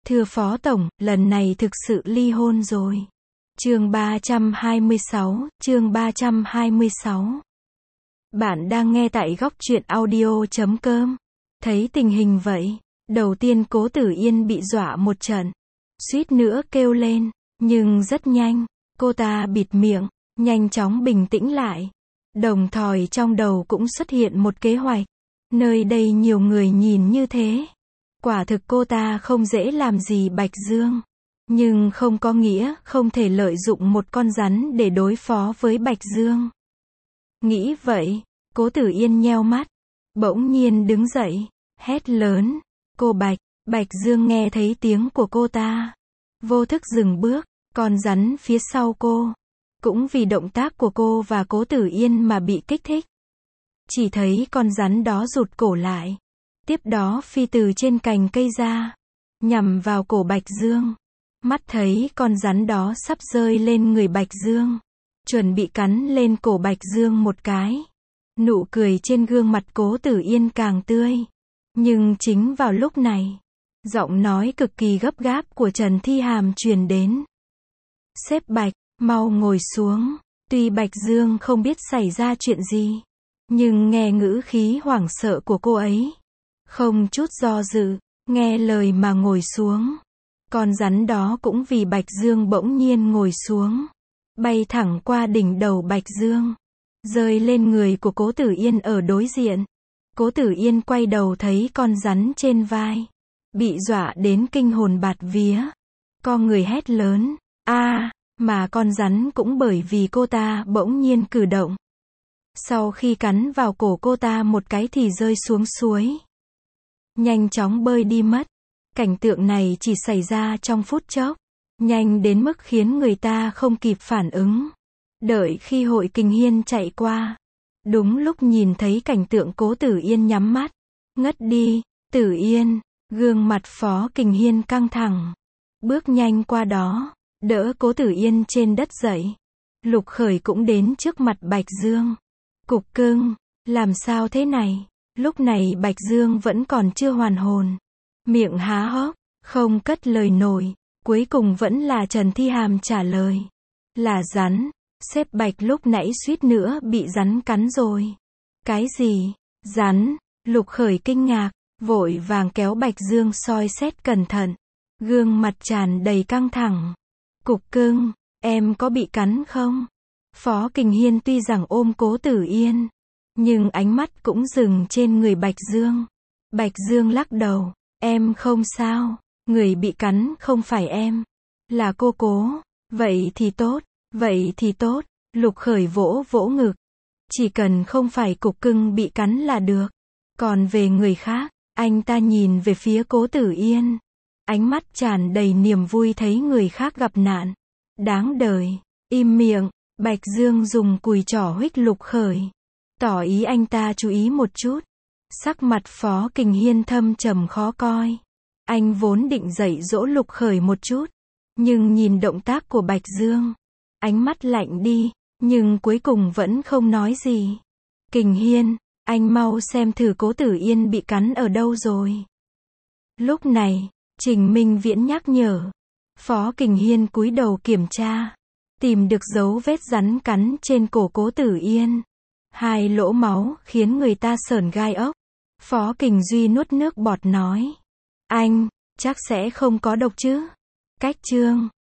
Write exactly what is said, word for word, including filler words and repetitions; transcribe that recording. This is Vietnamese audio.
Thưa Phó Tổng, lần này thực sự ly hôn rồi. Chương ba trăm hai mươi sáu, chương ba trăm hai mươi sáu. Bạn đang nghe tại góc truyện audio chấm com. Thấy tình hình vậy, đầu tiên Cố Tử Yên bị dọa một trận, suýt nữa kêu lên, nhưng rất nhanh, cô ta bịt miệng, nhanh chóng bình tĩnh lại. Đồng thời trong đầu cũng xuất hiện một kế hoạch. Nơi đây nhiều người nhìn như thế. Quả thực cô ta không dễ làm gì Bạch Dương. Nhưng không có nghĩa không thể lợi dụng một con rắn để đối phó với Bạch Dương. Nghĩ vậy, Cố Tử Yên nheo mắt, bỗng nhiên đứng dậy, hét lớn, cô Bạch. Bạch Dương nghe thấy tiếng của cô ta, vô thức dừng bước, con rắn phía sau cô, cũng vì động tác của cô và Cố Tử Yên mà bị kích thích. Chỉ thấy con rắn đó rụt cổ lại, tiếp đó phi từ trên cành cây ra, nhằm vào cổ Bạch Dương. Mắt thấy con rắn đó sắp rơi lên người Bạch Dương, chuẩn bị cắn lên cổ Bạch Dương một cái. Nụ cười trên gương mặt Cố Tử Yên càng tươi. Nhưng chính vào lúc này, giọng nói cực kỳ gấp gáp của Trần Thi Hàm truyền đến. Sếp Bạch, mau ngồi xuống. Tuy Bạch Dương không biết xảy ra chuyện gì, nhưng nghe ngữ khí hoảng sợ của cô ấy, không chút do dự, nghe lời mà ngồi xuống. Con rắn đó cũng vì Bạch Dương bỗng nhiên ngồi xuống, bay thẳng qua đỉnh đầu Bạch Dương, rơi lên người của Cố Tử Yên ở đối diện. Cố Tử Yên quay đầu thấy con rắn trên vai, bị dọa đến kinh hồn bạt vía, co người hét lớn, a, mà con rắn cũng bởi vì cô ta bỗng nhiên cử động. Sau khi cắn vào cổ cô ta một cái thì rơi xuống suối, nhanh chóng bơi đi mất. Cảnh tượng này chỉ xảy ra trong phút chốc, nhanh đến mức khiến người ta không kịp phản ứng. Đợi khi Hội Kình Hiên chạy qua, đúng lúc nhìn thấy cảnh tượng Cố Tử Yên nhắm mắt, ngất đi. Tử Yên, gương mặt Phó Kình Hiên căng thẳng, bước nhanh qua đó, đỡ Cố Tử Yên trên đất dậy. Lục Khởi cũng đến trước mặt Bạch Dương. Cục cưng, làm sao thế này? Lúc này Bạch Dương vẫn còn chưa hoàn hồn, miệng há hốc, không cất lời nổi. Cuối cùng vẫn là Trần Thi Hàm trả lời. Là rắn. Sếp Bạch lúc nãy suýt nữa bị rắn cắn rồi. Cái gì? Rắn? Lục Khởi kinh ngạc, vội vàng kéo Bạch Dương soi xét cẩn thận. Gương mặt tràn đầy căng thẳng. Cục cưng, em có bị cắn không? Phó Kình Hiên tuy rằng ôm Cố Tử Yên, nhưng ánh mắt cũng dừng trên người Bạch Dương. Bạch Dương lắc đầu, em không sao, người bị cắn không phải em, là cô Cố. Vậy thì tốt, vậy thì tốt. Lục Khởi vỗ vỗ ngực, chỉ cần không phải cục cưng bị cắn là được. Còn về người khác, anh ta nhìn về phía Cố Tử Yên, ánh mắt tràn đầy niềm vui thấy người khác gặp nạn. Đáng đời. Im miệng. Bạch Dương dùng cùi trỏ huých Lục Khởi, tỏ ý anh ta chú ý một chút. Sắc mặt Phó Kình Hiên thâm trầm khó coi. Anh vốn định dạy dỗ Lục Khởi một chút, nhưng nhìn động tác của Bạch Dương, ánh mắt lạnh đi, nhưng cuối cùng vẫn không nói gì. Kình Hiên, anh mau xem thử Cố Tử Yên bị cắn ở đâu rồi. Lúc này, Trình Minh Viễn nhắc nhở. Phó Kình Hiên cúi đầu kiểm tra, tìm được dấu vết rắn cắn trên cổ Cố Tử Yên. Hai lỗ máu khiến người ta sởn gai ốc. Phó Kình Duy nuốt nước bọt nói. Anh, chắc sẽ không có độc chứ? Cách chương.